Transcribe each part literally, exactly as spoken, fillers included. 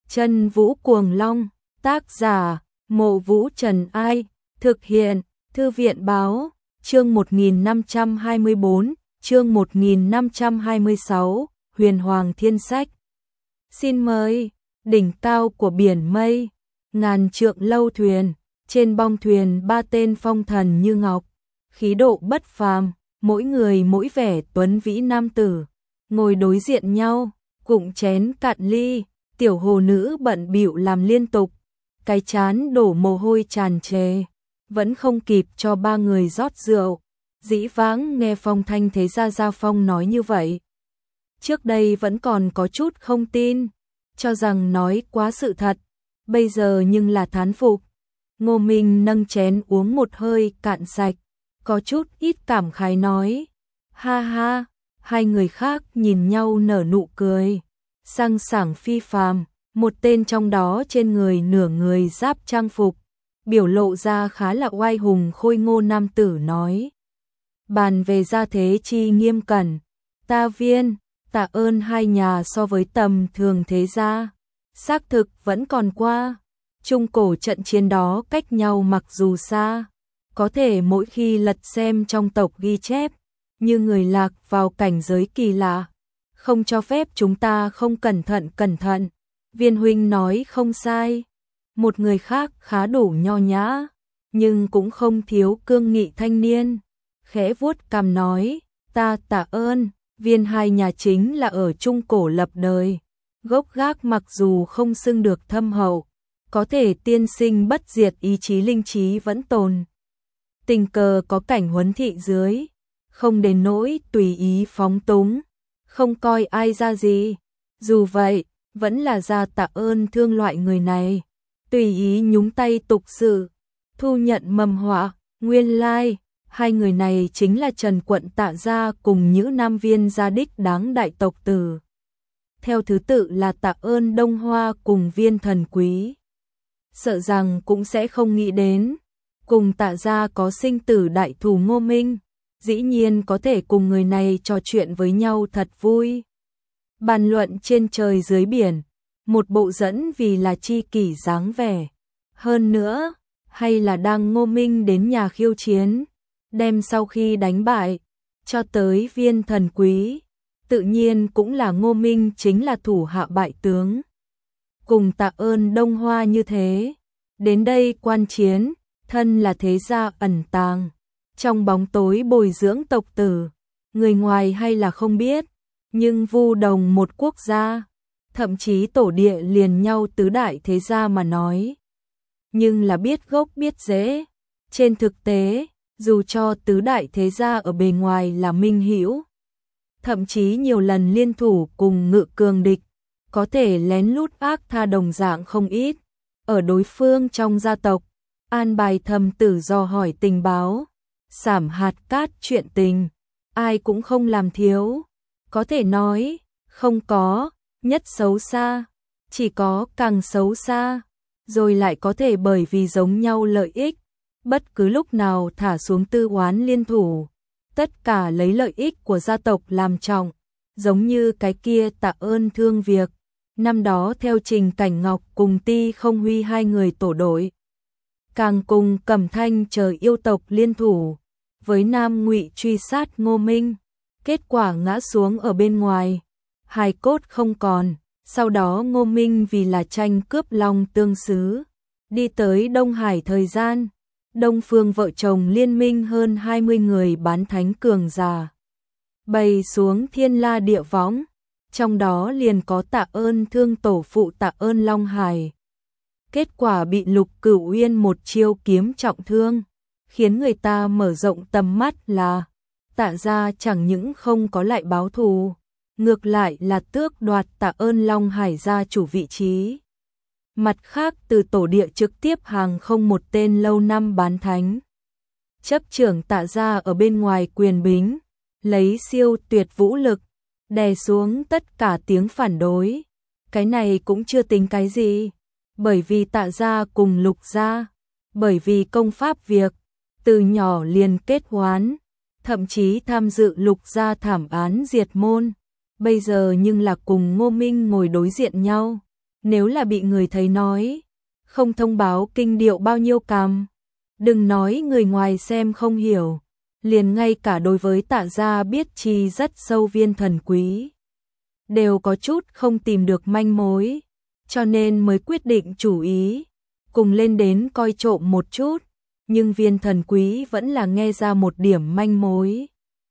Chân Vũ Cuồng Long, tác giả, Mộ Vũ Trần Ai, thực hiện, Thư viện Báo, chương một nghìn năm trăm hai mươi bốn, chương một nghìn năm trăm hai mươi sáu, Huyền Hoàng Thiên Sách. Xin mời, đỉnh cao của biển mây, ngàn trượng lâu thuyền, trên bong thuyền ba tên phong thần như ngọc, khí độ bất phàm, mỗi người mỗi vẻ tuấn vĩ nam tử, ngồi đối diện nhau, cụng chén cạn ly, tiểu hồ nữ bận bịu làm liên tục, cái chán đổ mồ hôi tràn trề, vẫn không kịp cho ba người rót rượu. Dĩ vãng nghe Phong Thanh Thế Gia Gia Phong nói như vậy, trước đây vẫn còn có chút không tin, cho rằng nói quá sự thật, bây giờ nhưng là thán phục. Ngô Minh nâng chén uống một hơi cạn sạch, có chút ít cảm khái nói, ha ha. Hai người khác nhìn nhau nở nụ cười, sang sảng phi phàm, một tên trong đó trên người nửa người giáp trang phục, biểu lộ ra khá là oai hùng khôi ngô nam tử nói. Bàn về gia thế chi nghiêm cẩn, ta Viên, tạ ơn hai nhà so với tầm thường thế gia, xác thực vẫn còn qua. Trung cổ trận chiến đó cách nhau mặc dù xa, có thể mỗi khi lật xem trong tộc ghi chép, như người lạc vào cảnh giới kỳ lạ, không cho phép chúng ta không cẩn thận cẩn thận. Viên huynh nói không sai. Một người khác khá đủ nho nhã, nhưng cũng không thiếu cương nghị thanh niên, khẽ vuốt cằm nói, ta tạ ơn. Viên hai nhà chính là ở Trung cổ lập đời, gốc gác mặc dù không xưng được thâm hậu, có thể tiên sinh bất diệt ý chí linh trí vẫn tồn. Tình cờ có cảnh huấn thị dưới, không đến nỗi tùy ý phóng túng, không coi ai ra gì. Dù vậy, vẫn là ra tạ ơn thương loại người này, tùy ý nhúng tay tục sự, thu nhận mầm họa. Nguyên lai, hai người này chính là Trần quận Tạ gia cùng Nhữ Nam Viên gia đích đáng đại tộc tử. Theo thứ tự là Tạ ơn Đông Hoa cùng Viên Thần Quý. Sợ rằng cũng sẽ không nghĩ đến, cùng Tạ gia có sinh tử đại thù Ngô Minh, dĩ nhiên có thể cùng người này trò chuyện với nhau thật vui. Bàn luận trên trời dưới biển, một bộ dẫn vì là chi kỷ dáng vẻ. Hơn nữa, hay là đang Ngô Minh đến nhà khiêu chiến, đem sau khi đánh bại, cho tới Viên Thần Quý, tự nhiên cũng là Ngô Minh chính là thủ hạ bại tướng. Cùng tạ ơn Đông Hoa như thế, đến đây quan chiến, thân là thế gia ẩn tàng, trong bóng tối bồi dưỡng tộc tử, người ngoài hay là không biết, nhưng vu đồng một quốc gia, thậm chí tổ địa liền nhau tứ đại thế gia mà nói. Nhưng là biết gốc biết rễ, trên thực tế, dù cho tứ đại thế gia ở bề ngoài là minh hữu, thậm chí nhiều lần liên thủ cùng Ngự Cường địch, có thể lén lút ác tha đồng dạng không ít, ở đối phương trong gia tộc, an bài thầm tử dò hỏi tình báo, sảm hạt cát chuyện tình, ai cũng không làm thiếu. Có thể nói, không có nhất xấu xa, chỉ có càng xấu xa, rồi lại có thể bởi vì giống nhau lợi ích, bất cứ lúc nào thả xuống tư oán liên thủ, tất cả lấy lợi ích của gia tộc làm trọng, giống như cái kia tạ ơn thương việc, năm đó theo Trình Cảnh Ngọc cùng Ti Không Huy hai người tổ đội, càng cùng Cẩm Thanh chờ yêu tộc liên thủ, với Nam Ngụy truy sát Ngô Minh, kết quả ngã xuống ở bên ngoài, hài cốt không còn. Sau đó Ngô Minh vì là tranh cướp Long Tương Sứ, đi tới Đông Hải thời gian, Đông Phương vợ chồng liên minh hơn hai mươi người bán thánh cường giả, bày xuống thiên la địa võng, trong đó liền có tạ ơn thương tổ phụ tạ ơn Long Hải. Kết quả bị Lục Cửu Uyên một chiêu kiếm trọng thương, khiến người ta mở rộng tầm mắt là Tạ gia chẳng những không có lại báo thù, ngược lại là tước đoạt tạ ơn Long Hải gia chủ vị trí. Mặt khác từ tổ địa trực tiếp hàng không một tên lâu năm bán thánh. Chấp trưởng Tạ gia ở bên ngoài quyền bính, lấy siêu tuyệt vũ lực, đè xuống tất cả tiếng phản đối. Cái này cũng chưa tính cái gì, bởi vì Tạ gia cùng Lục gia, bởi vì công pháp việc, từ nhỏ liền kết hoán, thậm chí tham dự Lục gia thảm án diệt môn. Bây giờ nhưng là cùng Ngô Minh ngồi đối diện nhau, nếu là bị người thấy nói, không thông báo kinh điệu bao nhiêu cằm. Đừng nói người ngoài xem không hiểu, liền ngay cả đối với Tạ gia biết chi rất sâu Viên Thần Quý đều có chút không tìm được manh mối, cho nên mới quyết định chủ ý cùng lên đến coi trộm một chút, nhưng Viên Thần Quý vẫn là nghe ra một điểm manh mối.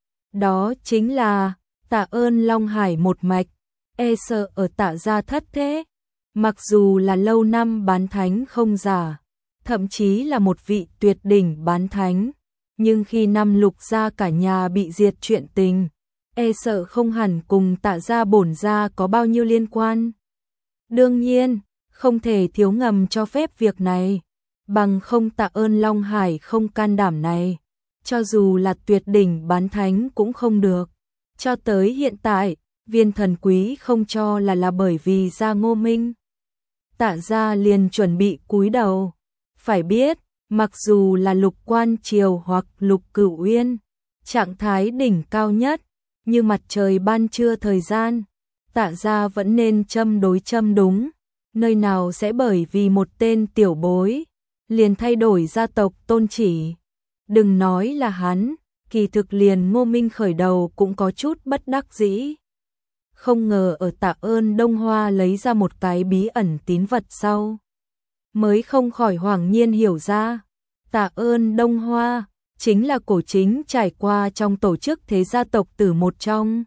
Đó chính là Tạ Ơn Long Hải một mạch, e sợ ở Tạ gia thất thế, mặc dù là lâu năm bán thánh không giả, thậm chí là một vị tuyệt đỉnh bán thánh, nhưng khi năm Lục gia cả nhà bị diệt chuyện tình, e sợ không hẳn cùng Tạ gia bổn gia có bao nhiêu liên quan. Đương nhiên, không thể thiếu ngầm cho phép việc này, bằng không Tạ Ơn Long Hải không can đảm này, cho dù là tuyệt đỉnh bán thánh cũng không được. Cho tới hiện tại, Viên Thần Quý không cho là là bởi vì gia Ngô Minh. Tạ gia liền chuẩn bị cúi đầu. Phải biết, mặc dù là Lục Quan Triều hoặc Lục Cửu Uyên, trạng thái đỉnh cao nhất, như mặt trời ban trưa thời gian, Tạ gia vẫn nên châm đối châm đúng, nơi nào sẽ bởi vì một tên tiểu bối, liền thay đổi gia tộc tôn chỉ. Đừng nói là hắn, kỳ thực liền Ngô Minh khởi đầu cũng có chút bất đắc dĩ. Không ngờ ở Tạ Ơn Đông Hoa lấy ra một cái bí ẩn tín vật sau, mới không khỏi hoảng nhiên hiểu ra, Tạ Ơn Đông Hoa chính là cổ chính trải qua trong tổ chức thế gia tộc tử một trong.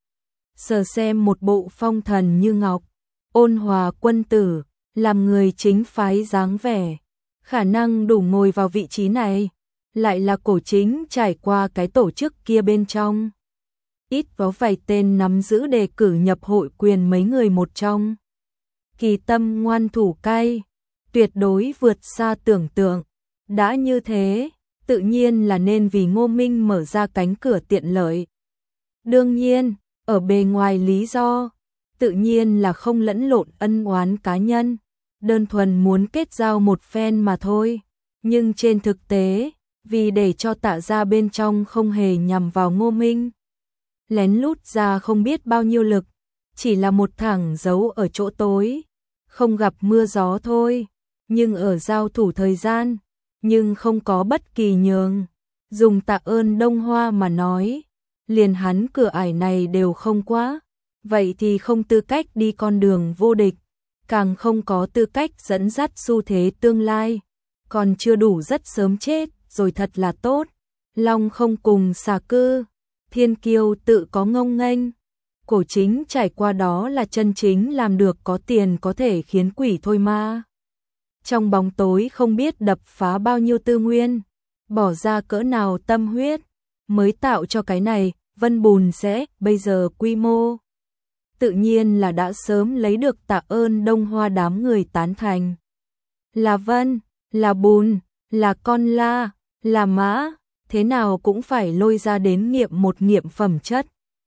Sờ xem một bộ phong thần như ngọc, ôn hòa quân tử, làm người chính phái dáng vẻ, khả năng đủ ngồi vào vị trí này, lại là cổ chính trải qua cái tổ chức kia bên trong. Ít có vài tên nắm giữ đề cử nhập hội quyền mấy người một trong. Kỳ tâm ngoan thủ cay, tuyệt đối vượt xa tưởng tượng. Đã như thế, tự nhiên là nên vì Ngô Minh mở ra cánh cửa tiện lợi. Đương nhiên, ở bề ngoài lý do, tự nhiên là không lẫn lộn ân oán cá nhân, đơn thuần muốn kết giao một phen mà thôi. Nhưng trên thực tế, vì để cho Tạ gia bên trong không hề nhằm vào Ngô Minh, lén lút ra không biết bao nhiêu lực, chỉ là một thẳng giấu ở chỗ tối, không gặp mưa gió thôi, nhưng ở giao thủ thời gian, nhưng không có bất kỳ nhường. Dùng Tạ Ơn Đông Hoa mà nói, liền hắn cửa ải này đều không quá, vậy thì không tư cách đi con đường vô địch, càng không có tư cách dẫn dắt xu thế tương lai, còn chưa đủ rất sớm chết rồi thật là tốt. Long không cùng xà cư, thiên kiêu tự có ngông nghênh, cổ chính trải qua đó là chân chính làm được có tiền có thể khiến quỷ thôi ma. Trong bóng tối không biết đập phá bao nhiêu tư nguyên, bỏ ra cỡ nào tâm huyết, mới tạo cho cái này, Vân Bùn sẽ bây giờ quy mô. Tự nhiên là đã sớm lấy được Tạ Ơn Đông Hoa đám người tán thành. Là Vân, là Bùn, là con la, là mã, thế nào cũng phải lôi ra đến nghiệm một nghiệm phẩm chất.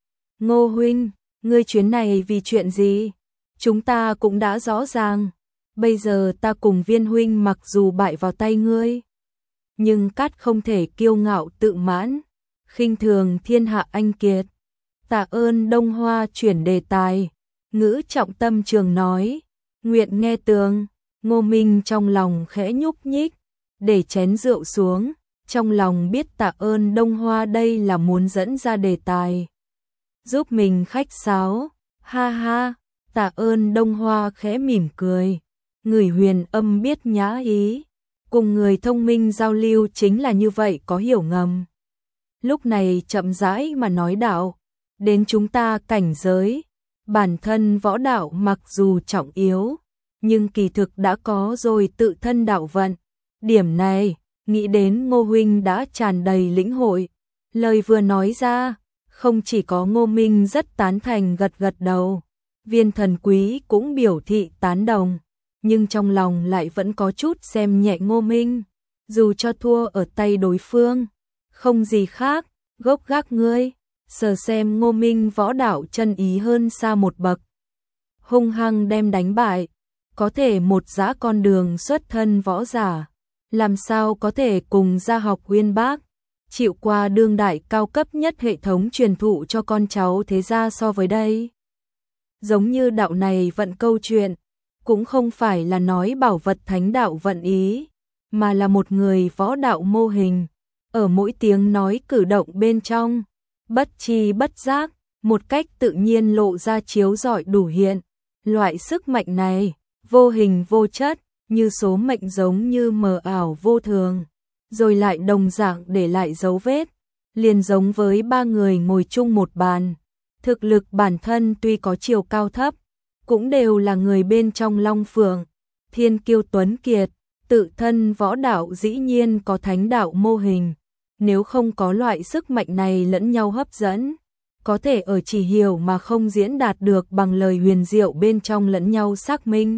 Ngô huynh, ngươi chuyến này vì chuyện gì? Chúng ta cũng đã rõ ràng. Bây giờ ta cùng Viên huynh mặc dù bại vào tay ngươi, nhưng cát không thể kiêu ngạo tự mãn, khinh thường thiên hạ anh kiệt. Tạ Ơn Đông Hoa chuyển đề tài, ngữ trọng tâm trường nói, nguyện nghe tường. Ngô Minh trong lòng khẽ nhúc nhích, để chén rượu xuống, trong lòng biết Tạ Ơn Đông Hoa đây là muốn dẫn ra đề tài, giúp mình khách sáo. Ha ha, Tạ Ơn Đông Hoa khẽ mỉm cười, người huyền âm biết nhã ý, cùng người thông minh giao lưu chính là như vậy, có hiểu ngầm. Lúc này chậm rãi mà nói đạo, đến chúng ta cảnh giới, bản thân võ đạo mặc dù trọng yếu, nhưng kỳ thực đã có rồi tự thân đạo vận. Điểm này, nghĩ đến Ngô huynh đã tràn đầy lĩnh hội. Lời vừa nói ra, không chỉ có Ngô Minh rất tán thành gật gật đầu, Viên Thần Quý cũng biểu thị tán đồng, nhưng trong lòng lại vẫn có chút xem nhẹ Ngô Minh, dù cho thua ở tay đối phương, không gì khác, gốc gác ngươi, sờ xem Ngô Minh võ đạo chân ý hơn xa một bậc, hung hăng đem đánh bại, có thể một dã con đường xuất thân võ giả, làm sao có thể cùng gia học uyên bác, chịu qua đương đại cao cấp nhất hệ thống truyền thụ cho con cháu thế gia so với đây. Giống như đạo này vận câu chuyện, cũng không phải là nói bảo vật thánh đạo vận ý, mà là một người võ đạo mô hình, ở mỗi tiếng nói cử động bên trong, bất chi bất giác, một cách tự nhiên lộ ra chiếu rọi đủ hiện. Loại sức mạnh này, vô hình vô chất, như số mệnh giống như mờ ảo vô thường, rồi lại đồng dạng để lại dấu vết, liền giống với ba người ngồi chung một bàn. Thực lực bản thân tuy có chiều cao thấp, cũng đều là người bên trong Long Phượng, thiên kiêu tuấn kiệt, tự thân võ đạo dĩ nhiên có thánh đạo mô hình. Nếu không có loại sức mạnh này lẫn nhau hấp dẫn, có thể ở chỉ hiểu mà không diễn đạt được bằng lời huyền diệu bên trong lẫn nhau xác minh.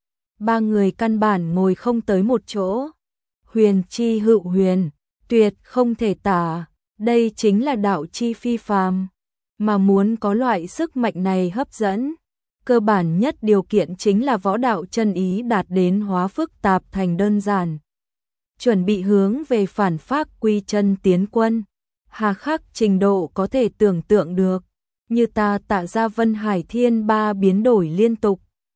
Ba người căn bản ngồi không tới một chỗ. Huyền chi hữu huyền, tuyệt không thể tả, đây chính là đạo chi phi phàm. Mà muốn có loại sức mạnh này hấp dẫn, cơ bản nhất điều kiện chính là võ đạo chân ý đạt đến hóa phức tạp thành đơn giản. Chuẩn bị hướng về phản phác quy chân tiến quân, hà khắc trình độ có thể tưởng tượng được, như ta Tạ ra Vân Hải Thiên ba biến đổi liên tục.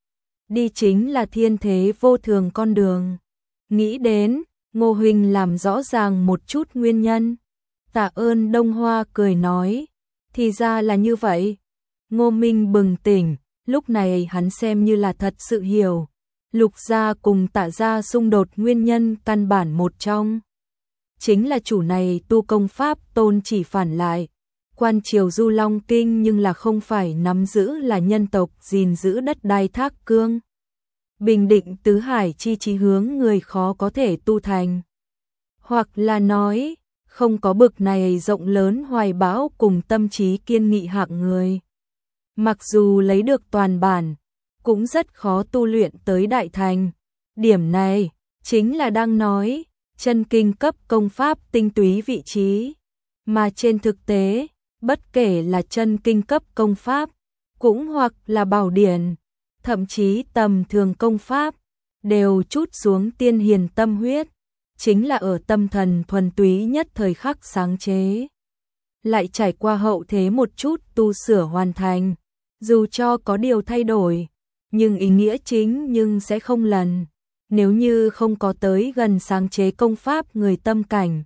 Đi chính là thiên thế vô thường con đường. Nghĩ đến, Ngô Huynh làm rõ ràng một chút nguyên nhân. Tạ ơn Đông Hoa cười nói, thì ra là như vậy. Ngô Minh bừng tỉnh, lúc này hắn xem như là thật sự hiểu. Lục gia cùng Tạ gia xung đột nguyên nhân căn bản một trong. Chính là chủ này tu công pháp tôn chỉ phản lại. Quan triều Du Long Kinh nhưng là không phải nắm giữ là nhân tộc gìn giữ đất đai thác cương. Bình định tứ hải chi chí hướng người khó có thể tu thành. Hoặc là nói, không có bực này rộng lớn hoài bão cùng tâm trí kiên nghị hạng người. Mặc dù lấy được toàn bản, cũng rất khó tu luyện tới đại thành. Điểm này, chính là đang nói, chân kinh cấp công pháp tinh túy vị trí. Mà trên thực tế, bất kể là chân kinh cấp công pháp, cũng hoặc là bảo điển, thậm chí tầm thường công pháp, đều chút xuống tiên hiền tâm huyết, chính là ở tâm thần thuần túy nhất thời khắc sáng chế. Lại trải qua hậu thế một chút tu sửa hoàn thành, dù cho có điều thay đổi, nhưng ý nghĩa chính nhưng sẽ không lần. Nếu như không có tới gần sáng chế công pháp người tâm cảnh,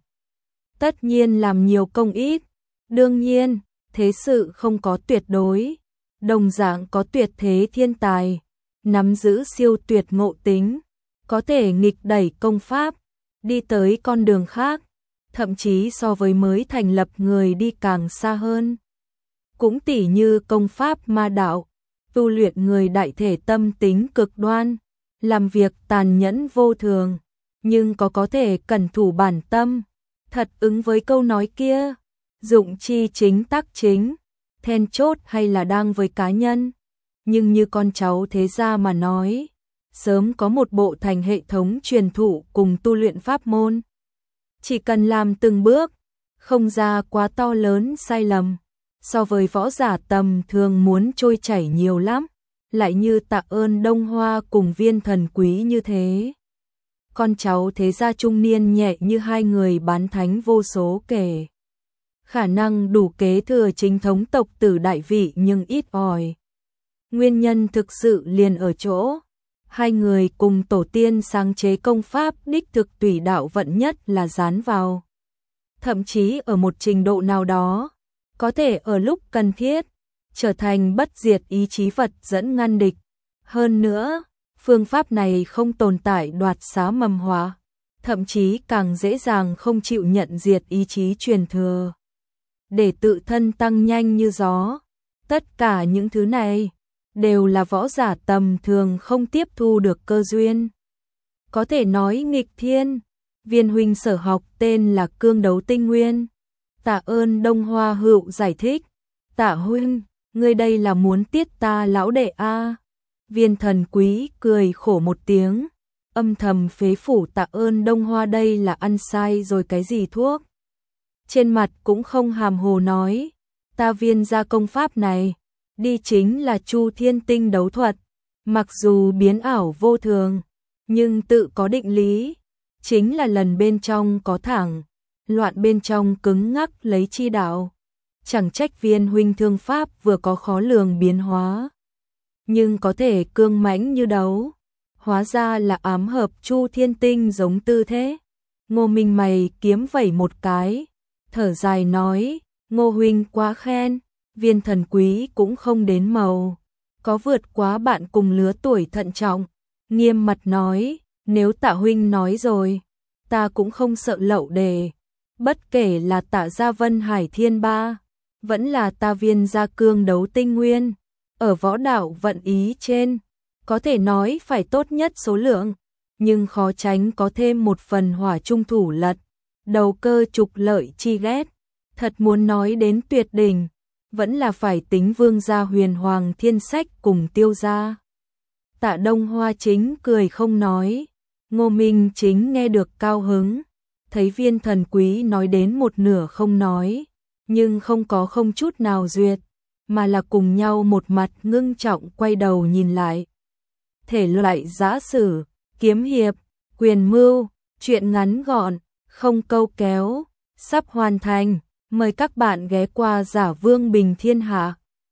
tất nhiên làm nhiều công ít. Đương nhiên, thế sự không có tuyệt đối, đồng dạng có tuyệt thế thiên tài, nắm giữ siêu tuyệt ngộ tính, có thể nghịch đẩy công pháp, đi tới con đường khác, thậm chí so với mới thành lập người đi càng xa hơn. Cũng tỉ như công pháp ma đạo, tu luyện người đại thể tâm tính cực đoan, làm việc tàn nhẫn vô thường, nhưng có có thể cẩn thủ bản tâm, thật ứng với câu nói kia, dụng chi chính tác chính, then chốt hay là đang với cá nhân. Nhưng như con cháu thế gia mà nói, sớm có một bộ thành hệ thống truyền thụ cùng tu luyện pháp môn. Chỉ cần làm từng bước, không ra quá to lớn sai lầm, so với võ giả tầm thường muốn trôi chảy nhiều lắm, lại như Tạ ơn Đông Hoa cùng Viên Thần Quý như thế. Con cháu thế gia trung niên nhẹ như hai người bán thánh vô số kể. Khả năng đủ kế thừa chính thống tộc tử đại vị nhưng ít ỏi. Nguyên nhân thực sự liền ở chỗ, hai người cùng tổ tiên sáng chế công pháp đích thực tùy đạo vận nhất là dán vào. Thậm chí ở một trình độ nào đó, có thể ở lúc cần thiết, trở thành bất diệt ý chí vật dẫn ngăn địch. Hơn nữa, phương pháp này không tồn tại đoạt xá mầm hóa, thậm chí càng dễ dàng không chịu nhận diệt ý chí truyền thừa. Để tự thân tăng nhanh như gió, tất cả những thứ này đều là võ giả tầm thường không tiếp thu được cơ duyên. Có thể nói nghịch thiên. Viên huynh sở học tên là Cương Đấu Tinh Nguyên. Tạ ơn Đông Hoa Hữu giải thích. Tạ huynh, ngươi đây là muốn tiết ta lão đệ a? Viên Thần Quý cười khổ một tiếng, âm thầm phế phủ Tạ ơn Đông Hoa đây là ăn sai rồi cái gì thuốc. Trên mặt cũng không hàm hồ nói, ta Viên gia công pháp này, đi chính là Chu Thiên Tinh đấu thuật, mặc dù biến ảo vô thường, nhưng tự có định lý, chính là lần bên trong có thẳng, loạn bên trong cứng ngắc lấy chi đạo. Chẳng trách Viên huynh thương pháp vừa có khó lường biến hóa. nhưng có thể cương mãnh như đấu. Hóa ra là ám hợp Chu Thiên Tinh giống tư thế. Ngô Minh mày kiếm vẩy một cái, thở dài nói, Ngô huynh quá khen, Viên Thần Quý cũng không đến màu, có vượt quá bạn cùng lứa tuổi thận trọng, nghiêm mặt nói, nếu Tạ huynh nói rồi, ta cũng không sợ lậu đề, bất kể là Tạ gia Vân Hải Thiên Ba, vẫn là ta Viên gia Cương Đấu Tinh Nguyên, ở võ đạo vận ý trên, có thể nói phải tốt nhất số lượng, nhưng khó tránh có thêm một phần hỏa trung thủ lật, đầu cơ trục lợi chi ghét, thật muốn nói đến tuyệt đỉnh, vẫn là phải tính Vương gia Huyền Hoàng Thiên Sách cùng Tiêu gia. Tạ Đông Hoa Chính cười không nói, Ngô Minh Chính nghe được cao hứng, thấy Viên Thần Quý nói đến một nửa không nói, nhưng không có không chút nào duyệt, mà là cùng nhau một mặt ngưng trọng quay đầu nhìn lại. Thể loại giã sử, kiếm hiệp, quyền mưu, truyện ngắn gọn, không câu kéo, sắp hoàn thành, mời các bạn ghé qua Giả Vương Bình Thiên Hạ.